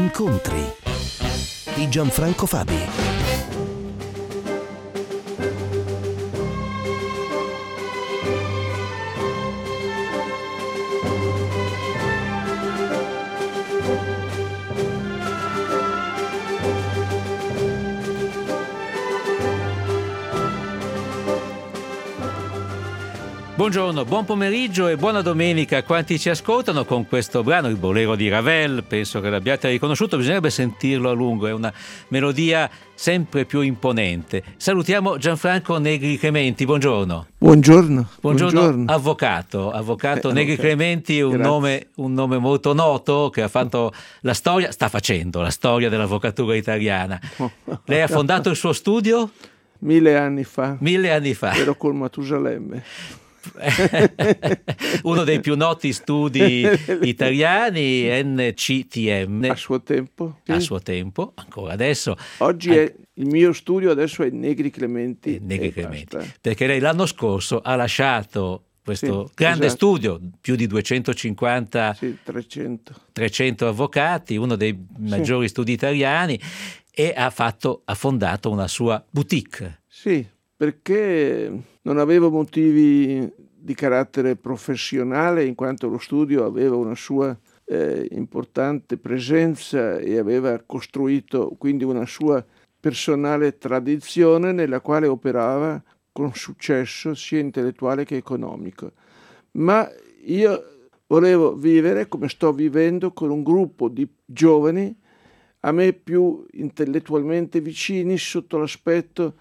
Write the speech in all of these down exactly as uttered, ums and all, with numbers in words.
Incontri di Gianfranco Fabi. Buongiorno, buon pomeriggio e buona domenica a quanti ci ascoltano con questo brano, il Bolero di Ravel. Penso che l'abbiate riconosciuto, bisognerebbe sentirlo a lungo, è una melodia sempre più imponente. Salutiamo Gianfranco Negri Clementi, buongiorno. Buongiorno. Buongiorno, buongiorno. avvocato. Avvocato Eh, Negri avvocato. Clementi, un nome, un nome molto noto che ha fatto la storia, sta facendo la storia dell'avvocatura italiana. Lei ha fondato il suo studio? Mille anni fa. Mille anni fa. Ero col Matusalemme. Uno dei più noti studi italiani, N C T M, A suo tempo. Sì. a suo tempo, ancora adesso. Oggi Anche- è il mio studio, adesso è Negri Clementi. eh, Negri e Clementi, basta. perché lei l'anno scorso ha lasciato questo Sì, grande esatto. studio, più di duecentocinquanta Sì, trecento. trecento avvocati, uno dei maggiori studi italiani, e ha fatto ha fondato una sua boutique. Sì, perché non avevo motivi di carattere professionale, in quanto lo studio aveva una sua eh, importante presenza e aveva costruito quindi una sua personale tradizione nella quale operava con successo sia intellettuale che economico. Ma io volevo vivere come sto vivendo con un gruppo di giovani a me più intellettualmente vicini sotto l'aspetto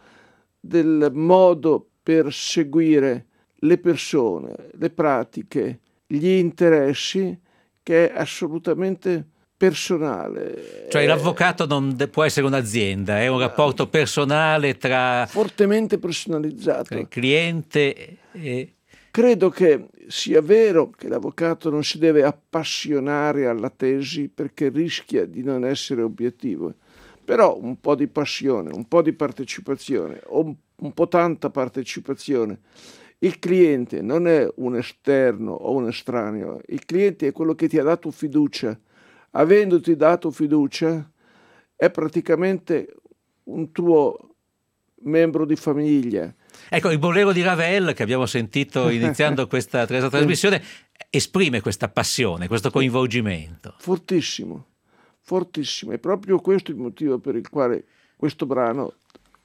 del modo per seguire le persone, le pratiche, gli interessi, che è assolutamente personale. Cioè È l'avvocato non de- può essere un'azienda, è un rapporto personale tra fortemente personalizzato. tra il cliente e... Credo che sia vero che l'avvocato non si deve appassionare alla tesi perché rischia di non essere obiettivo, però un po' di passione, un po' di partecipazione, o un, un po' tanta partecipazione. Il cliente non è un esterno o un estraneo, il cliente è quello che ti ha dato fiducia. Avendoti dato fiducia, è praticamente un tuo membro di famiglia. Ecco, il Bolero di Ravel che abbiamo sentito iniziando questa, questa trasmissione esprime questa passione, questo coinvolgimento. Fortissimo, fortissimo. È proprio questo il motivo per il quale questo brano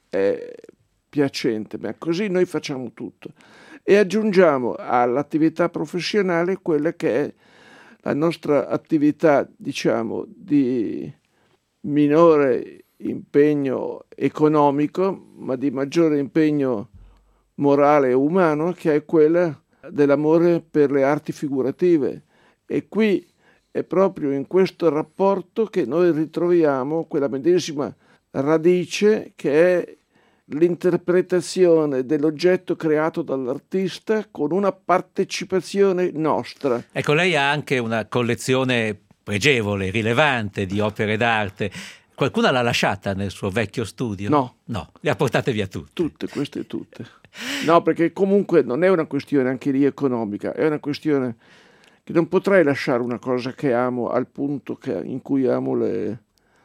è piacente, ma così noi facciamo tutto. E aggiungiamo all'attività professionale quella che è la nostra attività, diciamo, di minore impegno economico, ma di maggiore impegno morale e umano, che è quella dell'amore per le arti figurative. E qui è proprio in questo rapporto che noi ritroviamo quella medesima radice che è l'interpretazione dell'oggetto creato dall'artista con una partecipazione nostra. Ecco, lei ha anche una collezione pregevole, rilevante di opere d'arte. Qualcuna l'ha lasciata nel suo vecchio studio? No. No, le ha portate via tutte. Tutte, queste tutte. No, perché comunque non è una questione anche lì economica, è una questione che non potrei lasciare una cosa che amo al punto che, in cui amo le,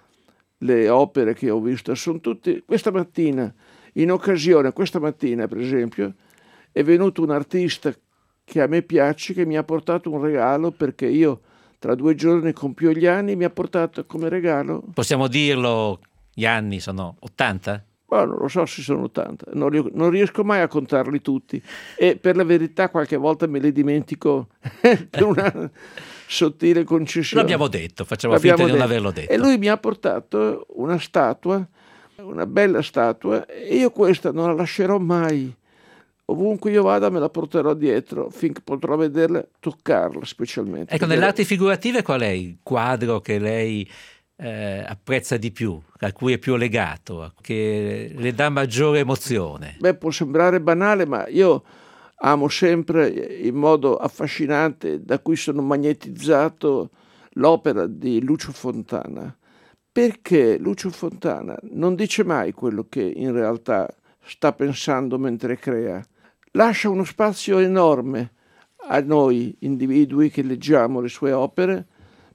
le opere che ho visto. Sono tutte. Questa mattina, in occasione, questa mattina per esempio, è venuto un artista che a me piace, che mi ha portato un regalo perché io tra due giorni compio gli anni, mi ha portato come regalo. Possiamo dirlo, gli anni sono ottanta? Ma non lo so se sono ottanta, non, ri- non riesco mai a contarli tutti e per la verità qualche volta me li dimentico per una sottile concessione. L'abbiamo detto, facciamo L'abbiamo finta di non detto. averlo detto. E lui mi ha portato una statua, una bella statua, e io questa non la lascerò mai. Ovunque io vada me la porterò dietro finché potrò vederla, toccarla specialmente. Ecco, Perché- nelle arti figurative qual è il quadro che lei eh, apprezza di più, a cui è più legato, che le dà maggiore emozione? Beh, può sembrare banale, ma io amo sempre in modo affascinante, da cui sono magnetizzato, l'opera di Lucio Fontana. Perché Lucio Fontana non dice mai quello che in realtà sta pensando mentre crea. Lascia uno spazio enorme a noi individui che leggiamo le sue opere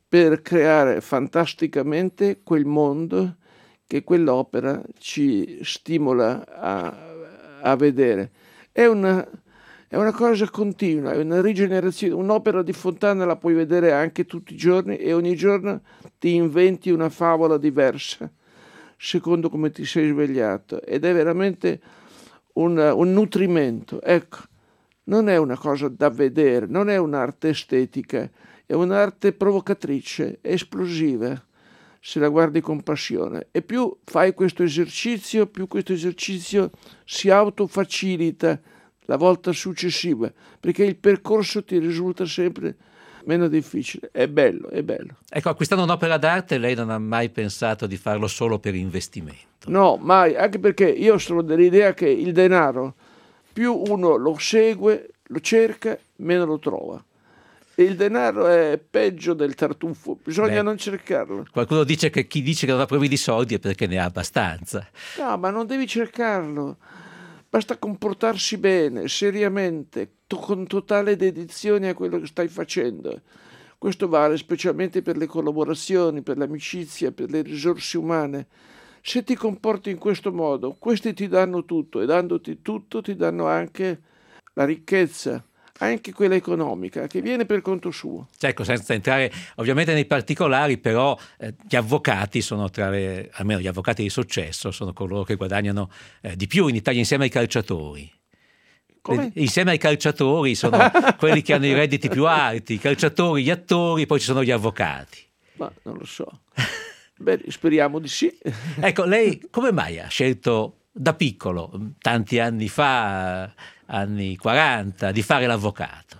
per creare fantasticamente quel mondo che quell'opera ci stimola a, a vedere. È una, è una cosa continua, è una rigenerazione. Un'opera di Fontana la puoi vedere anche tutti i giorni e ogni giorno ti inventi una favola diversa secondo come ti sei svegliato, ed è veramente un, un nutrimento. Ecco, non è una cosa da vedere, non è un'arte estetica, è un'arte provocatrice, esplosiva, se la guardi con passione. E più fai questo esercizio, più questo esercizio si autofacilita la volta successiva, perché il percorso ti risulta sempre meno difficile. È bello, è bello. Ecco, acquistando un'opera d'arte lei non ha mai pensato di farlo solo per investimento? No, mai, anche perché io sono dell'idea che il denaro, più uno lo segue, lo cerca, meno lo trova. E il denaro è peggio del tartufo, bisogna Beh, non cercarlo. Qualcuno dice che chi dice che non ha problemi di soldi è perché ne ha abbastanza. No, ma non devi cercarlo. Basta comportarsi bene, seriamente, to- con totale dedizione a quello che stai facendo. Questo vale specialmente per le collaborazioni, per l'amicizia, per le risorse umane. Se ti comporti in questo modo, questi ti danno tutto, e dandoti tutto ti danno anche la ricchezza, anche quella economica, che viene per conto suo. Ecco, senza entrare ovviamente nei particolari, però eh, gli avvocati sono tra le, almeno gli avvocati di successo, sono coloro che guadagnano eh, di più in Italia insieme ai calciatori. Come? Le, insieme ai calciatori sono quelli che hanno i redditi più alti, i calciatori, gli attori, poi ci sono gli avvocati. Ma non lo so. Beh, speriamo di sì. Ecco, lei come mai ha scelto da piccolo, tanti anni fa, anni quaranta, di fare l'avvocato?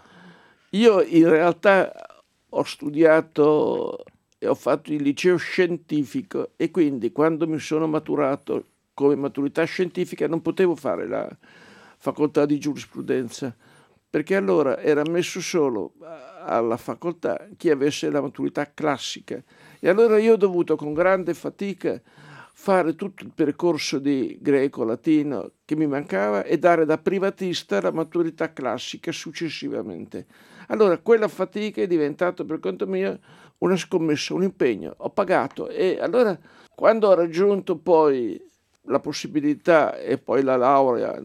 Io in realtà ho studiato e ho fatto il liceo scientifico, e quindi quando mi sono maturato come maturità scientifica non potevo fare la facoltà di giurisprudenza, perché allora era messo solo alla facoltà chi avesse la maturità classica, e allora io ho dovuto con grande fatica fare tutto il percorso di greco, latino che mi mancava e dare da privatista la maturità classica successivamente. Allora quella fatica è diventata per conto mio una scommessa, un impegno. Ho pagato, e allora quando ho raggiunto poi la possibilità e poi la laurea,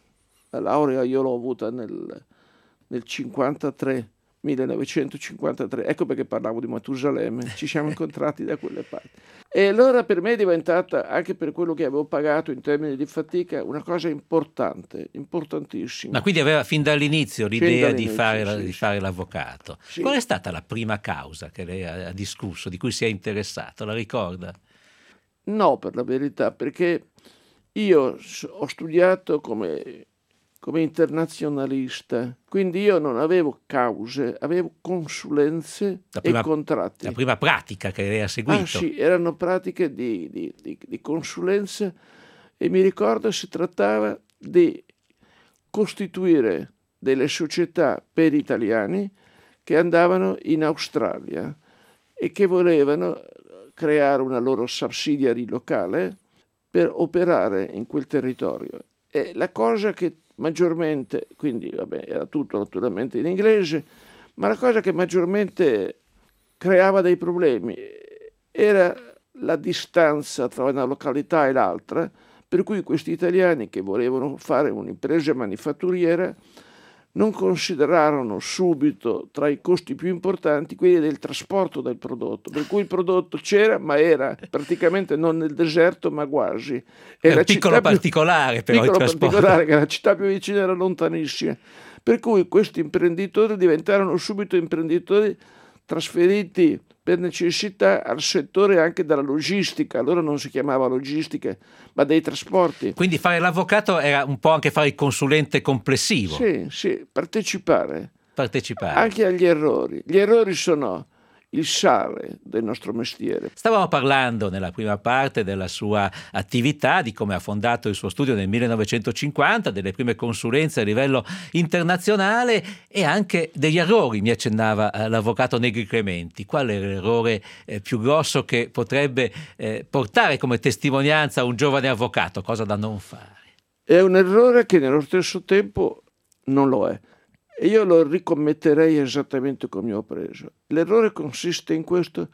la laurea io l'ho avuta nel, nel cinquantatré, millenovecentocinquantatré, ecco perché parlavo di Matusalemme, ci siamo incontrati da quelle parti. E allora per me è diventata, anche per quello che avevo pagato in termini di fatica, una cosa importante, importantissima. Ma quindi aveva fin dall'inizio l'idea di fare, sì, di sì. fare l'avvocato. Sì. Qual è stata la prima causa che lei ha discusso, di cui si è interessato? La ricorda? No, per la verità, perché io ho studiato come, come internazionalista, quindi io non avevo cause, avevo consulenze prima, e contratti. La prima pratica che lei ha seguito. Ah sì, erano pratiche di, di, di, di consulenza, e mi ricordo si trattava di costituire delle società per italiani che andavano in Australia e che volevano creare una loro subsidiary locale per operare in quel territorio. E la cosa che maggiormente, quindi vabbè, era tutto naturalmente in inglese, ma la cosa che maggiormente creava dei problemi era la distanza tra una località e l'altra, per cui questi italiani che volevano fare un'impresa manifatturiera non considerarono subito tra i costi più importanti quelli del trasporto del prodotto, per cui il prodotto c'era, ma era praticamente non nel deserto, ma quasi. È un piccolo particolare, più, però piccolo il trasporto. particolare, che la città più vicina era lontanissima, per cui questi imprenditori diventarono subito imprenditori trasferiti per necessità al settore anche della logistica. Allora non si chiamava logistica, ma dei trasporti. Quindi fare l'avvocato era un po' anche fare il consulente complessivo. Sì, sì, partecipare. Partecipare. Anche agli errori. Gli errori sono il sale del nostro mestiere. Stavamo parlando nella prima parte della sua attività, di come ha fondato il suo studio nel millenovecentocinquanta, delle prime consulenze a livello internazionale e anche degli errori, mi accennava eh, l'avvocato Negri Clementi. Qual è l'errore eh, più grosso che potrebbe eh, portare come testimonianza un giovane avvocato? Cosa da non fare? È un errore che nello stesso tempo non lo è. e io lo ricommetterei esattamente come ho preso. L'errore consiste in questo,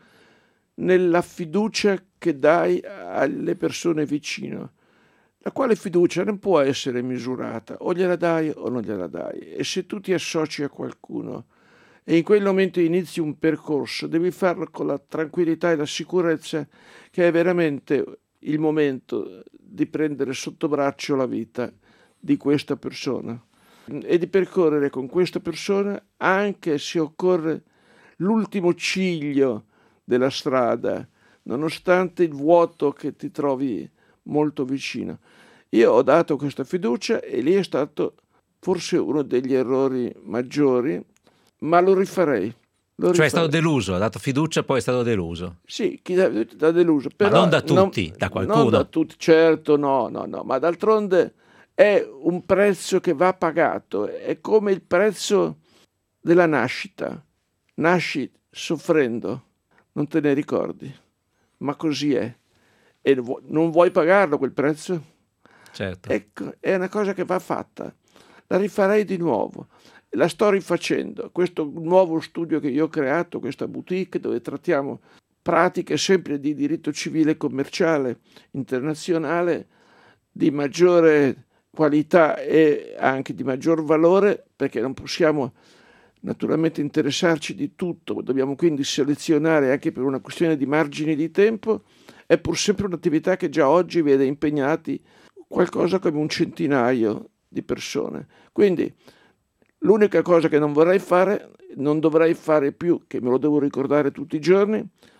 nella fiducia che dai alle persone vicino, la quale fiducia non può essere misurata, o gliela dai o non gliela dai. E se tu ti associ a qualcuno e in quel momento inizi un percorso, devi farlo con la tranquillità e la sicurezza che è veramente il momento di prendere sotto braccio la vita di questa persona e di percorrere con questa persona, anche se occorre l'ultimo ciglio della strada, nonostante il vuoto che ti trovi molto vicino. Io ho dato questa fiducia e lì è stato forse uno degli errori maggiori, ma lo rifarei. Lo cioè rifarei. è stato deluso, ha dato fiducia, poi è stato deluso. Sì, chi dà, dà deluso. Però ma non da tutti, non, da qualcuno. Non da tutti, certo, no, no, no, ma d'altronde è un prezzo che va pagato, è come il prezzo della nascita. Nasci soffrendo, non te ne ricordi, ma così è. E non vuoi pagarlo quel prezzo? Certo. Ecco, è una cosa che va fatta. La rifarei di nuovo. La sto rifacendo. Questo nuovo studio che io ho creato, questa boutique dove trattiamo pratiche sempre di diritto civile e commerciale internazionale di maggiore qualità e anche di maggior valore, perché non possiamo naturalmente interessarci di tutto, dobbiamo quindi selezionare anche per una questione di margini di tempo. È pur sempre un'attività che già oggi vede impegnati qualcosa come un centinaio di persone. Quindi l'unica cosa che non vorrei fare, non dovrei fare più, che me lo devo ricordare tutti i giorni,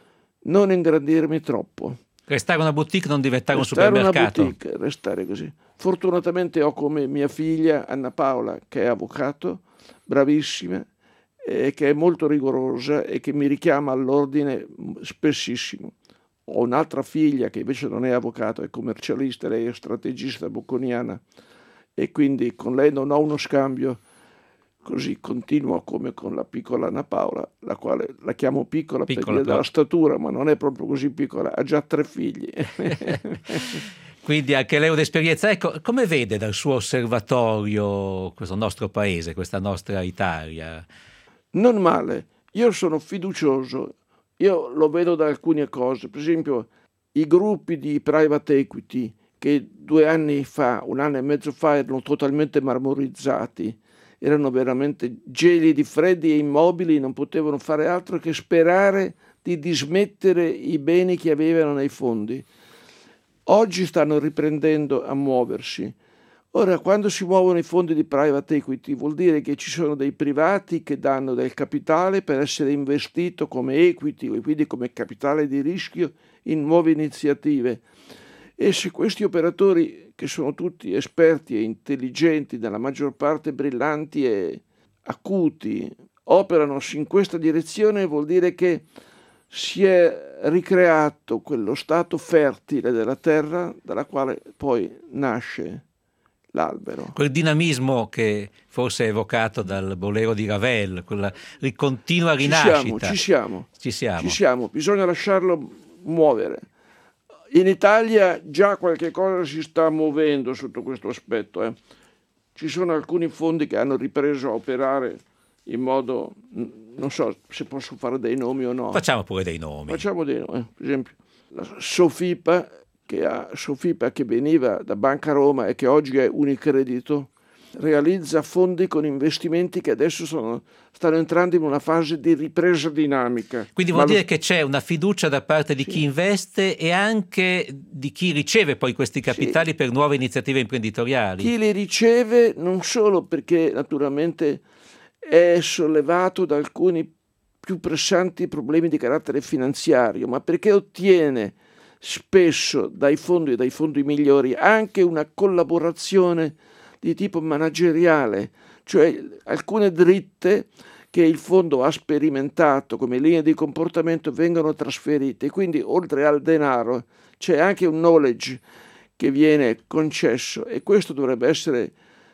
non ingrandirmi troppo. Restare una boutique, non diventare restare un supermercato. Una boutique, restare così. Fortunatamente ho come mia figlia Anna Paola, che è avvocato, bravissima, e che è molto rigorosa e che mi richiama all'ordine spessissimo. Ho un'altra figlia che invece non è avvocato, è commercialista, lei è strategista bocconiana e quindi con lei non ho uno scambio così continuo come con la piccola Anna Paola, la quale la chiamo piccola, piccola per via della statura, ma non è proprio così piccola, ha già tre figli. Quindi anche lei ha un'esperienza. Ecco, come vede dal suo osservatorio questo nostro paese, questa nostra Italia? Non male, io sono fiducioso, io lo vedo da alcune cose, per esempio i gruppi di private equity che due anni fa, un anno e mezzo fa erano totalmente marmorizzati, erano veramente gelidi, freddi e immobili, non potevano fare altro che sperare di dismettere i beni che avevano nei fondi. Oggi stanno riprendendo a muoversi. Ora, quando si muovono i fondi di private equity vuol dire che ci sono dei privati che danno del capitale per essere investito come equity e quindi come capitale di rischio in nuove iniziative. E se questi operatori, che sono tutti esperti e intelligenti, nella maggior parte brillanti e acuti, operano in questa direzione, vuol dire che si è ricreato quello stato fertile della terra dalla quale poi nasce l'albero. Quel dinamismo che forse è evocato dal bolero di Ravel, quella continua rinascita. Ci siamo, ci siamo, ci siamo. Ci siamo, bisogna lasciarlo muovere. In Italia già qualche cosa si sta muovendo sotto questo aspetto. Eh. Ci sono alcuni fondi che hanno ripreso a operare in modo, non so se posso fare dei nomi o no. Facciamo pure dei nomi. Facciamo dei nomi, eh. Per esempio la Sofipa, che ha Sofipa che veniva da Banca Roma e che oggi è Unicredito, realizza fondi con investimenti che adesso sono, stanno entrando in una fase di ripresa dinamica. Quindi vuol Ma dire lo... che c'è una fiducia da parte di sì. chi investe e anche di chi riceve poi questi capitali sì. per nuove iniziative imprenditoriali. Chi li riceve non solo perché naturalmente è sollevato da alcuni più pressanti problemi di carattere finanziario, ma perché ottiene spesso dai fondi e dai fondi migliori anche una collaborazione di tipo manageriale, cioè alcune dritte che il fondo ha sperimentato come linee di comportamento vengono trasferite, quindi oltre al denaro c'è anche un knowledge che viene concesso e questo dovrebbe essere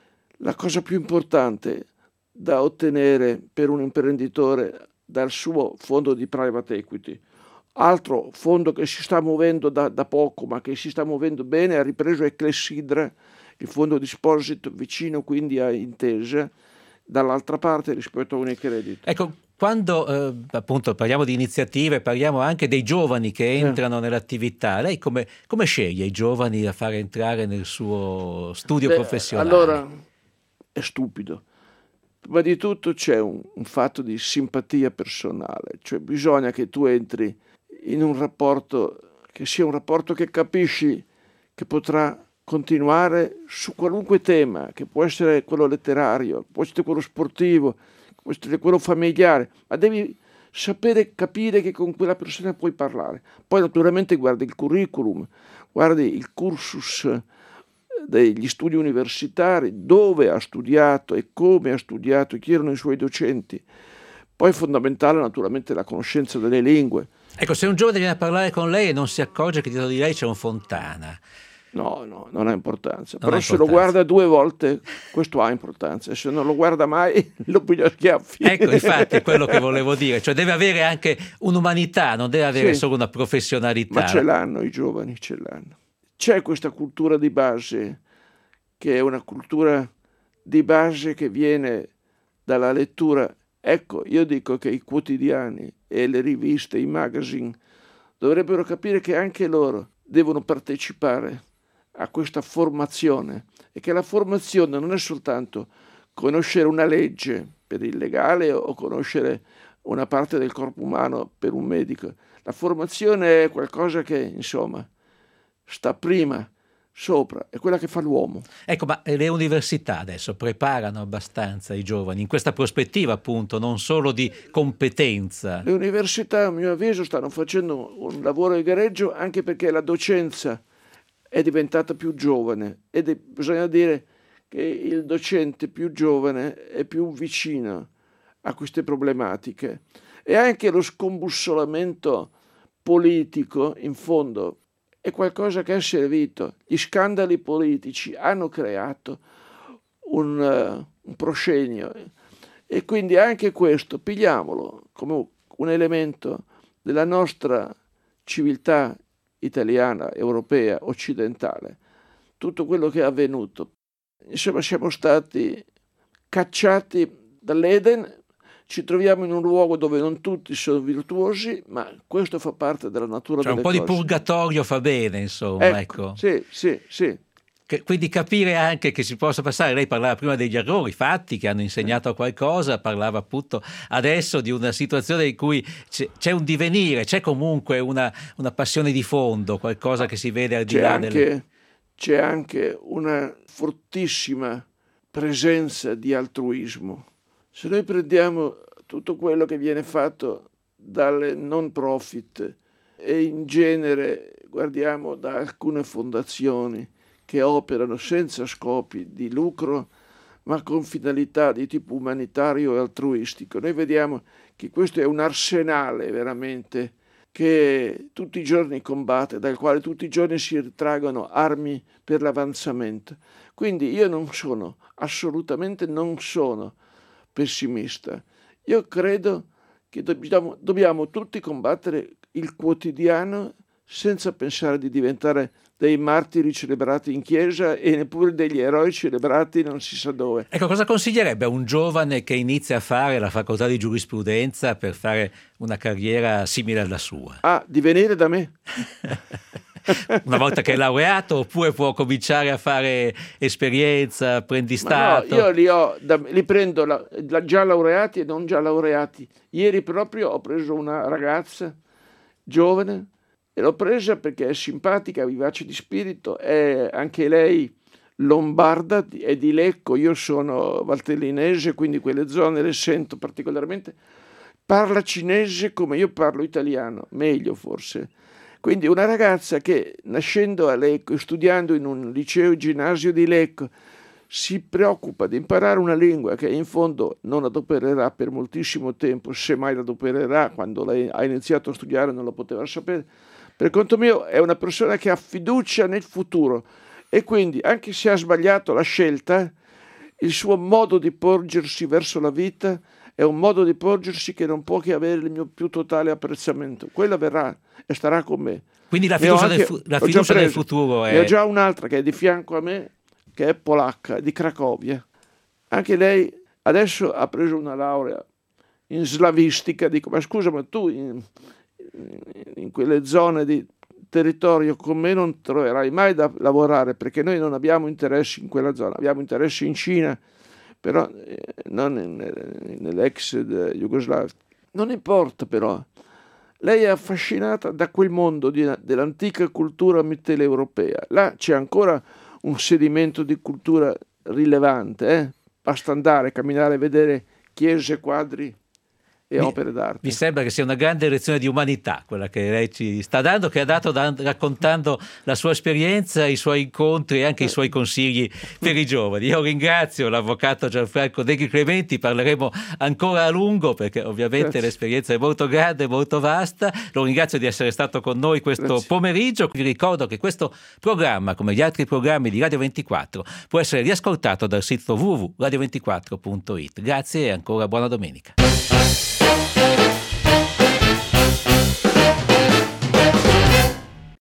la cosa più importante da ottenere per un imprenditore dal suo fondo di private equity. Altro fondo che si sta muovendo da, da poco ma che si sta muovendo bene ha ripreso è Clessidra, il fondo disposito vicino quindi a Intesa, dall'altra parte rispetto a Unicredit. Ecco, quando eh, appunto parliamo di iniziative, parliamo anche dei giovani che entrano eh. nell'attività, lei come, come sceglie i giovani a far entrare nel suo studio Beh, professionale? Allora, è stupido. Prima di tutto c'è un, un fatto di simpatia personale, cioè bisogna che tu entri in un rapporto che sia un rapporto che capisci che potrà continuare su qualunque tema, che può essere quello letterario, può essere quello sportivo, può essere quello familiare, ma devi sapere capire che con quella persona puoi parlare. Poi naturalmente guardi il curriculum, guardi il cursus degli studi universitari, dove ha studiato e come ha studiato, chi erano i suoi docenti. Poi è fondamentale naturalmente la conoscenza delle lingue. Ecco, se un giovane viene a parlare con lei e non si accorge che dietro di lei c'è un Fontana. No, no, non ha importanza. Non Però ha se importanza. lo guarda due volte, questo ha importanza. Se non lo guarda mai, lo piglia a schiaffi. Ecco, infatti è quello che volevo dire. Cioè deve avere anche un'umanità, non deve avere Sì, solo una professionalità. ma ce l'hanno i giovani, ce l'hanno. C'è questa cultura di base, che è una cultura di base che viene dalla lettura. Ecco, io dico che i quotidiani e le riviste, i magazine, dovrebbero capire che anche loro devono partecipare a questa formazione e che la formazione non è soltanto conoscere una legge per il legale o conoscere una parte del corpo umano per un medico. La formazione è qualcosa che, insomma, sta prima, sopra, è quella che fa l'uomo. Ecco, ma le università adesso preparano abbastanza i giovani in questa prospettiva, appunto, non solo di competenza? Le università, a mio avviso, stanno facendo un lavoro egregio anche perché la docenza è diventata più giovane ed è, bisogna dire che il docente più giovane è più vicino a queste problematiche e anche lo scombussolamento politico, in fondo, è qualcosa che è servito. Gli scandali politici hanno creato un, uh, un proscenio e quindi anche questo pigliamolo come un elemento della nostra civiltà italiana, europea, occidentale. Tutto quello che è avvenuto. Insomma, siamo stati cacciati dall'Eden, ci troviamo in un luogo dove non tutti sono virtuosi, ma questo fa parte della natura cioè, delle cose. Un po' cose. di purgatorio fa bene, insomma. Ecco, ecco. Sì, sì, sì. Che, quindi capire anche che si possa passare, lei parlava prima degli errori fatti che hanno insegnato a qualcosa, parlava appunto adesso di una situazione in cui c'è, c'è un divenire, c'è comunque una, una passione di fondo, qualcosa che si vede al di C'è là anche, del... c'è anche una fortissima presenza di altruismo. Se noi prendiamo tutto quello che viene fatto dalle non profit e in genere guardiamo da alcune fondazioni che operano senza scopi di lucro ma con finalità di tipo umanitario e altruistico, noi vediamo che questo è un arsenale veramente che tutti i giorni combatte, dal quale tutti i giorni si ritraggono armi per l'avanzamento. Quindi io non sono, assolutamente non sono pessimista. Io credo che dobbiamo, dobbiamo tutti combattere il quotidiano senza pensare di diventare dei martiri celebrati in chiesa e neppure degli eroi celebrati non si sa dove. Ecco, cosa consiglierebbe a un giovane che inizia a fare la facoltà di giurisprudenza per fare una carriera simile alla sua? Ah, di venire da me. Una volta che è laureato, oppure può cominciare a fare esperienza, apprendistato? Ma no, io li, ho, da, li prendo la, la, già laureati e non già laureati. Ieri proprio ho preso una ragazza giovane e l'ho presa perché è simpatica, vivace di spirito, è anche lei lombarda, è di Lecco, io sono valtellinese, quindi quelle zone le sento particolarmente. Parla cinese come io parlo italiano, meglio forse. Quindi una ragazza che nascendo a Lecco e studiando in un liceo ginnasio di Lecco si preoccupa di imparare una lingua che in fondo non adopererà per moltissimo tempo, se mai la adopererà, quando lei ha iniziato a studiare non lo poteva sapere. Per conto mio è una persona che ha fiducia nel futuro e quindi anche se ha sbagliato la scelta, il suo modo di porgersi verso la vita è un modo di porgersi che non può che avere il mio più totale apprezzamento. Quella verrà e starà con me. Quindi la fiducia, anche, del, fu- la fiducia del futuro è... Ne ho già un'altra che è di fianco a me, che è polacca, di Cracovia. Anche lei adesso ha preso una laurea in slavistica. Dico, ma scusa, ma tu in, in quelle zone di territorio con me non troverai mai da lavorare, perché noi non abbiamo interessi in quella zona, abbiamo interessi in Cina, però eh, non in, nell'ex Jugoslavia. Non importa, però lei è affascinata da quel mondo di, dell'antica cultura mitteleuropea. Là c'è ancora un sedimento di cultura rilevante, eh? Basta andare, camminare, vedere chiese, quadri e mi, opere d'arte. Mi sembra che sia una grande lezione di umanità quella che lei ci sta dando, che ha dato da, raccontando la sua esperienza, i suoi incontri e anche i suoi consigli per i giovani. Io ringrazio l'avvocato Gianfranco Deghi Clementi, parleremo ancora a lungo perché ovviamente Grazie. L'esperienza è molto grande, molto vasta. Lo ringrazio di essere stato con noi questo Grazie. Pomeriggio. Vi ricordo che questo programma, come gli altri programmi di Radio ventiquattro, può essere riascoltato dal sito w w w punto radio ventiquattro punto it. Grazie e ancora buona domenica.